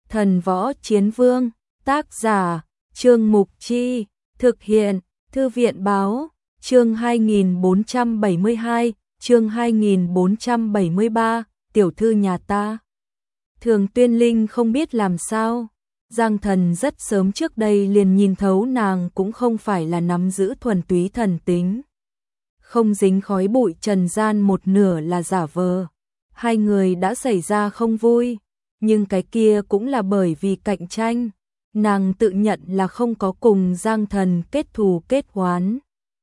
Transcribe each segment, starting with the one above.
Thần Võ Chiến Vương, tác giả, Trương Mục Chi, thực hiện, Thư viện báo, chương 2472, chương 2473, tiểu thư nhà ta. Thường Tuyên Linh không biết làm sao, Giang Thần rất sớm trước đây liền nhìn thấu nàng cũng không phải là nắm giữ thuần túy thần tính. Không dính khói bụi trần gian một nửa là giả vờ. Hai người đã xảy ra không vui, nhưng cái kia cũng là bởi vì cạnh tranh. Nàng tự nhận là không có cùng Giang Thần kết thù kết oán.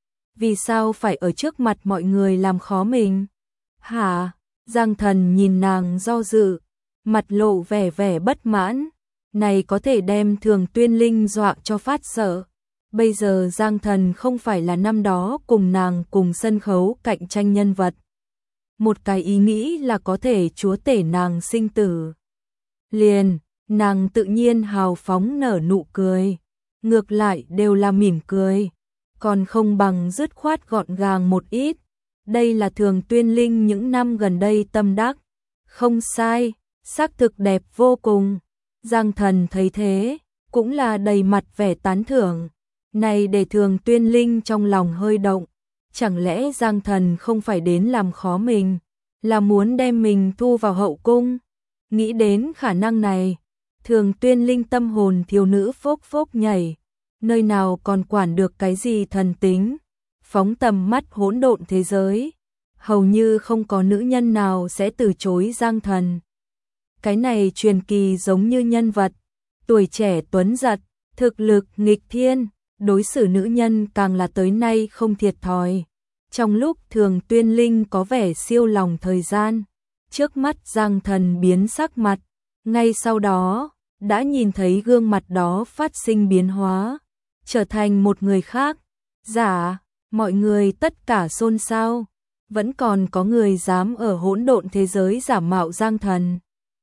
Vì sao phải ở trước mặt mọi người làm khó mình? Hả? Giang Thần nhìn nàng do dự, mặt lộ vẻ vẻ bất mãn. Này có thể đem Thường Tuyên Linh dọa cho phát sợ. Bây giờ Giang Thần không phải là năm đó cùng nàng cùng sân khấu cạnh tranh nhân vật. Một cái ý nghĩ là có thể chúa tể nàng sinh tử. Liền, nàng tự nhiên hào phóng nở nụ cười. Ngược lại đều là mỉm cười. Còn không bằng dứt khoát gọn gàng một ít. Đây là Thường Tuyên Linh những năm gần đây tâm đắc. Không sai, xác thực đẹp vô cùng. Giang Thần thấy thế, cũng là đầy mặt vẻ tán thưởng. Này để Thường Tuyên Linh trong lòng hơi động. Chẳng lẽ Giang Thần không phải đến làm khó mình, là muốn đem mình thu vào hậu cung? Nghĩ đến khả năng này, Thường Tuyên Linh tâm hồn thiếu nữ phốc phốc nhảy, nơi nào còn quản được cái gì thần tính, phóng tầm mắt hỗn độn thế giới, hầu như không có nữ nhân nào sẽ từ chối Giang Thần. Cái này truyền kỳ giống như nhân vật, tuổi trẻ tuấn giật, thực lực nghịch thiên, đối xử nữ nhân càng là tới nay không thiệt thòi. Trong lúc Thường Tuyên Linh có vẻ siêu lòng thời gian, trước mắt Giang Thần biến sắc mặt, ngay sau đó, đã nhìn thấy gương mặt đó phát sinh biến hóa, trở thành một người khác. Dạ, mọi người tất cả xôn xao, vẫn còn có người dám ở hỗn độn thế giới giả mạo Giang Thần.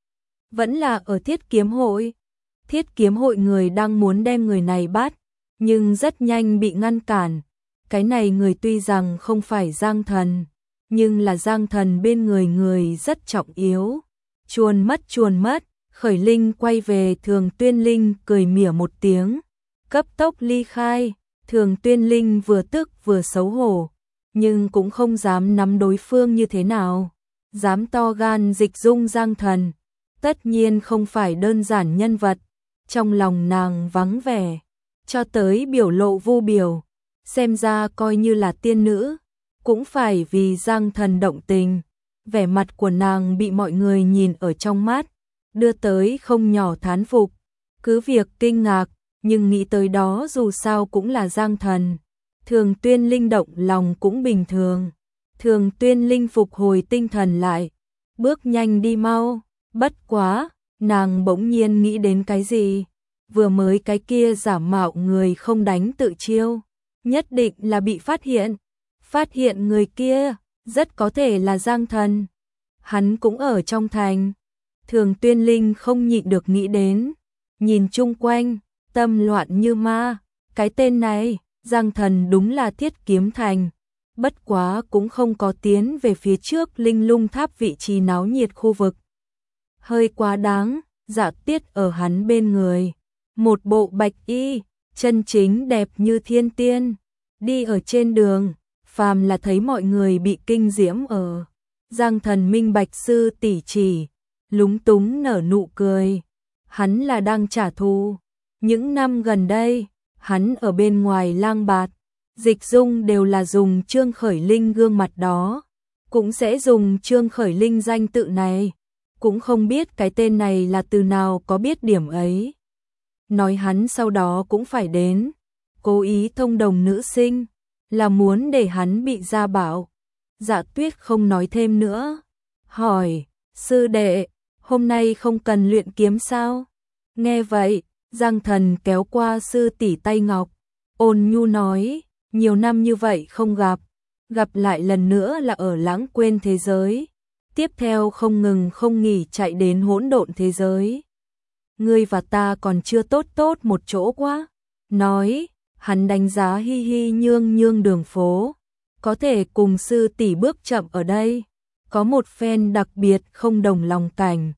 Vẫn là ở Thiết Kiếm Hội. Thiết Kiếm Hội người đang muốn đem người này bắt, nhưng rất nhanh bị ngăn cản. Cái này người tuy rằng không phải Giang Thần, nhưng là Giang Thần bên người người rất trọng yếu. Chuồn mất, Khởi Linh quay về Thường Tuyên Linh cười mỉa một tiếng, cấp tốc ly khai. Thường Tuyên Linh vừa tức vừa xấu hổ, nhưng cũng không dám nắm đối phương như thế nào. Dám to gan dịch dung Giang Thần, tất nhiên không phải đơn giản nhân vật. Trong lòng nàng vắng vẻ, cho tới biểu lộ vu biểu, xem ra coi như là tiên nữ, cũng phải vì Giang Thần động tình. Vẻ mặt của nàng bị mọi người nhìn ở trong mắt, đưa tới không nhỏ thán phục. Cứ việc kinh ngạc, nhưng nghĩ tới đó dù sao cũng là Giang Thần. Thường Tuyên Linh động lòng cũng bình thường. Thường Tuyên Linh phục hồi tinh thần lại, bước nhanh đi mau. Bất quá, nàng bỗng nhiên nghĩ đến cái gì. Vừa mới cái kia giả mạo người không đánh tự chiêu, nhất định là bị phát hiện. Phát hiện người kia, rất có thể là Giang Thần. Hắn cũng ở trong thành. Thường Tuyên Linh không nhịn được nghĩ đến. Nhìn chung quanh, tâm loạn như ma. Cái tên này, Giang Thần đúng là Thiết Kiếm Thành. Bất quá cũng không có tiến về phía trước Linh Lung Tháp vị trí náo nhiệt khu vực. Hơi quá đáng, Dạ Tiết ở hắn bên người. Một bộ bạch y, chân chính đẹp như thiên tiên. Đi ở trên đường, phàm là thấy mọi người bị kinh diễm ở. Giang Thần minh bạch sư tỷ chỉ, lúng túng nở nụ cười. Hắn là đang trả thù. Những năm gần đây, hắn ở bên ngoài lang bạt, dịch dung đều là dùng Trương Khởi Linh gương mặt đó. Cũng sẽ dùng Trương Khởi Linh danh tự này. Cũng không biết cái tên này là từ nào có biết điểm ấy. Nói hắn sau đó cũng phải đến, cố ý thông đồng nữ sinh, là muốn để hắn bị gia bảo. Dạ Tuyết không nói thêm nữa, hỏi, sư đệ, hôm nay không cần luyện kiếm sao? Nghe vậy, Giang Thần kéo qua sư tỷ tay ngọc, ôn nhu nói, nhiều năm như vậy không gặp lại lần nữa là ở lãng quên thế giới. Tiếp theo không ngừng không nghỉ chạy đến hỗn độn thế giới. Ngươi và ta còn chưa tốt một chỗ quá. Nói, hắn đánh giá hi hi nhương nhương đường phố. Có thể cùng sư tỷ bước chậm ở đây. Có một phen đặc biệt không đồng lòng cảnh.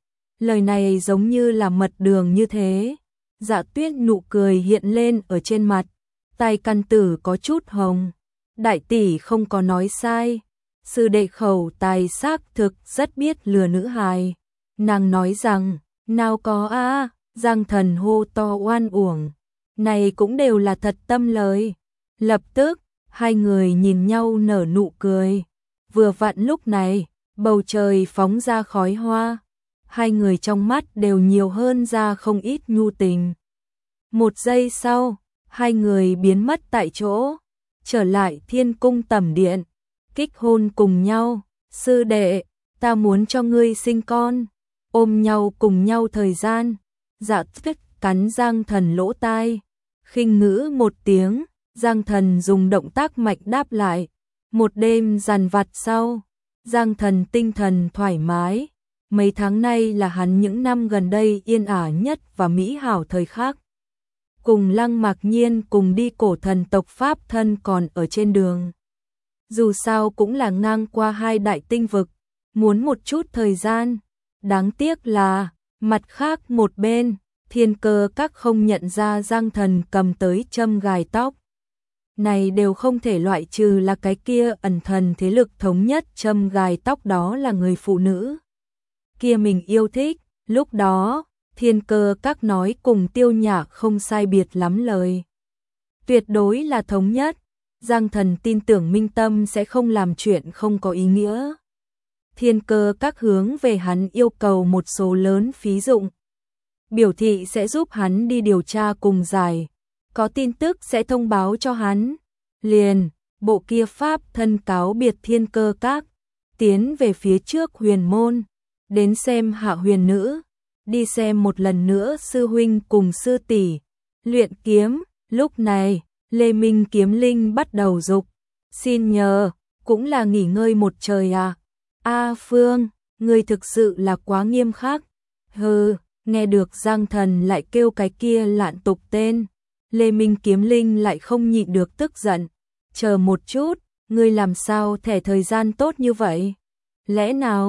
Lời này giống như là mật đường như thế. Dạ Tuyết nụ cười hiện lên ở trên mặt, tai căn tử có chút hồng. Đại tỷ không có nói sai, sư đệ khẩu tài xác thực rất biết lừa nữ hài. Nàng nói rằng, nào có a, Giang Thần hô to oan uổng. Này cũng đều là thật tâm lời. Lập tức, hai người nhìn nhau nở nụ cười. Vừa vặn lúc này, bầu trời phóng ra khói hoa. Hai người trong mắt đều nhiều hơn ra không ít nhu tình. Một giây sau, hai người biến mất tại chỗ, trở lại Thiên Cung Tẩm Điện, kích hôn cùng nhau. Sư đệ, ta muốn cho ngươi sinh con. Ôm nhau cùng nhau thời gian. Dạ Tuyết cắn Giang Thần lỗ tai, khinh ngữ một tiếng. Giang Thần dùng động tác mạnh đáp lại. Một đêm dằn vặt sau, Giang Thần tinh thần thoải mái. Mấy tháng nay là hắn những năm gần đây yên ả nhất và mỹ hảo thời khắc. Cùng Lăng Mạc Nhiên cùng đi cổ thần tộc Pháp thân còn ở trên đường. Dù sao cũng là ngang qua hai đại tinh vực, muốn một chút thời gian. Đáng tiếc là, mặt khác một bên, Thiên Cơ Các không nhận ra Giang Thần cầm tới châm gài tóc. Này đều không thể loại trừ là cái kia ẩn thần thế lực thống nhất châm gài tóc đó là người phụ nữ kia mình yêu thích. Lúc đó, Thiên Cơ Các nói cùng Tiêu Nhạc không sai biệt lắm lời. Tuyệt đối là thống nhất. Giang Thần tin tưởng Minh Tâm sẽ không làm chuyện không có ý nghĩa. Thiên Cơ Các hướng về hắn yêu cầu một số lớn phí dụng. Biểu thị sẽ giúp hắn đi điều tra cùng giải. Có tin tức sẽ thông báo cho hắn. Liền, bộ kia Pháp thân cáo biệt Thiên Cơ Các, tiến về phía trước huyền môn, đến xem Hạ Huyền Nữ, đi xem một lần nữa sư huynh cùng sư tỷ luyện kiếm. Lúc này, Lê Minh Kiếm Linh bắt đầu dục, xin nhờ, cũng là nghỉ ngơi một trời à. A Phương, ngươi thực sự là quá nghiêm khắc. Hừ, nghe được Giang Thần lại kêu cái kia lạn tục tên, Lê Minh Kiếm Linh lại không nhịn được tức giận. Chờ một chút, ngươi làm sao thẻ thời gian tốt như vậy? Lẽ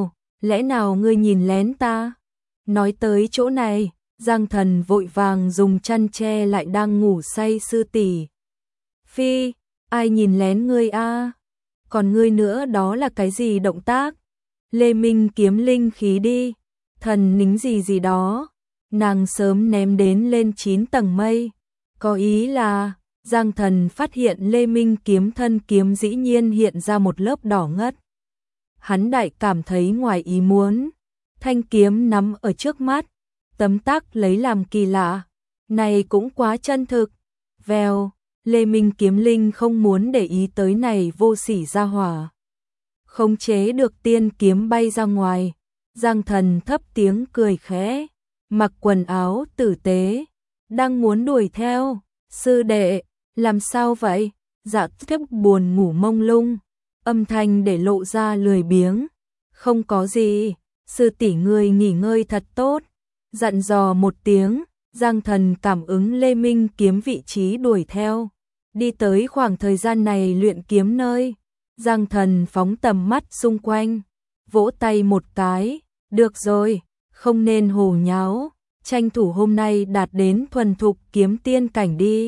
nào ngươi nhìn lén ta? Nói tới chỗ này, Giang Thần vội vàng dùng chăn che lại đang ngủ say sư tỷ. Phi, ai nhìn lén ngươi a? Còn ngươi nữa đó là cái gì động tác? Lê Minh Kiếm Linh khí đi, thần nính gì đó, nàng sớm ném đến lên 9 tầng mây. Có ý là, Giang Thần phát hiện Lê Minh kiếm thân kiếm dĩ nhiên hiện ra một lớp đỏ ngất. Hắn đại cảm thấy ngoài ý muốn, thanh kiếm nắm ở trước mắt, tấm tắc lấy làm kỳ lạ, này cũng quá chân thực. Vèo, Lê Minh Kiếm Linh không muốn để ý tới này vô sỉ ra hỏa. Khống chế được tiên kiếm bay ra ngoài, Giang Thần thấp tiếng cười khẽ, mặc quần áo tử tế, đang muốn đuổi theo. Sư đệ, làm sao vậy? Dạ Tuyết buồn ngủ mông lung, âm thanh để lộ ra lười biếng. Không có gì, sư tỷ ngươi nghỉ ngơi thật tốt. Dặn dò một tiếng, Giang Thần cảm ứng Lê Minh kiếm vị trí đuổi theo. Đi tới khoảng thời gian này luyện kiếm nơi, Giang Thần phóng tầm mắt xung quanh, vỗ tay một cái, được rồi, không nên hồ nháo, tranh thủ hôm nay đạt đến thuần thục kiếm tiên cảnh đi.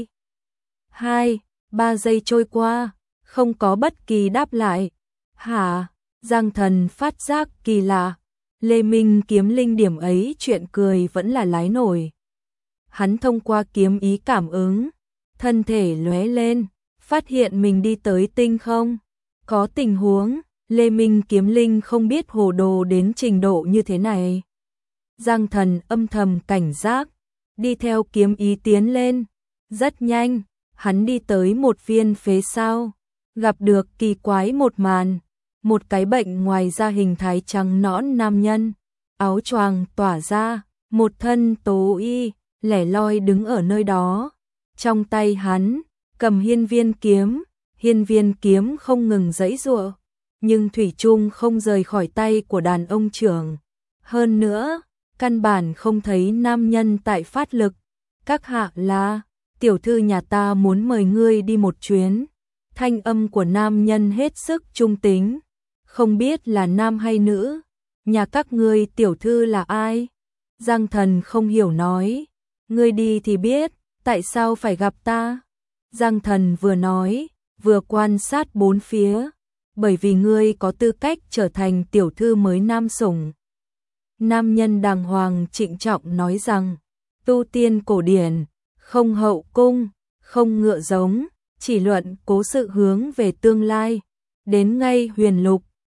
2-3 giây trôi qua, không có bất kỳ đáp lại. Hả? Giang Thần phát giác kỳ lạ, Lê Minh Kiếm Linh điểm ấy chuyện cười vẫn là lái nổi. Hắn thông qua kiếm ý cảm ứng, thân thể lóe lên, phát hiện mình đi tới tinh không. Có tình huống, Lê Minh Kiếm Linh không biết hồ đồ đến trình độ như thế này. Giang Thần âm thầm cảnh giác, đi theo kiếm ý tiến lên. Rất nhanh, hắn đi tới một viên phế sao, gặp được kỳ quái một màn. Một cái bệnh ngoài da hình thái trắng nõn nam nhân, áo choàng tỏa ra, một thân tố y, lẻ loi đứng ở nơi đó. Trong tay hắn, cầm hiên viên kiếm không ngừng giãy giụa, nhưng thủy chung không rời khỏi tay của đàn ông trưởng. Hơn nữa, căn bản không thấy nam nhân tại phát lực. Các hạ là, tiểu thư nhà ta muốn mời ngươi đi một chuyến. Thanh âm của nam nhân hết sức trung tính, không biết là nam hay nữ. Nhà các ngươi tiểu thư là ai? Giang Thần không hiểu nói, ngươi đi thì biết, tại sao phải gặp ta? Giang Thần vừa nói, vừa quan sát bốn phía, bởi vì ngươi có tư cách trở thành tiểu thư mới nam sủng. Nam nhân đàng hoàng trịnh trọng nói rằng, tu tiên cổ điển, không hậu cung, không ngựa giống, chỉ luận cố sự hướng về tương lai. Đến ngay huyền lục,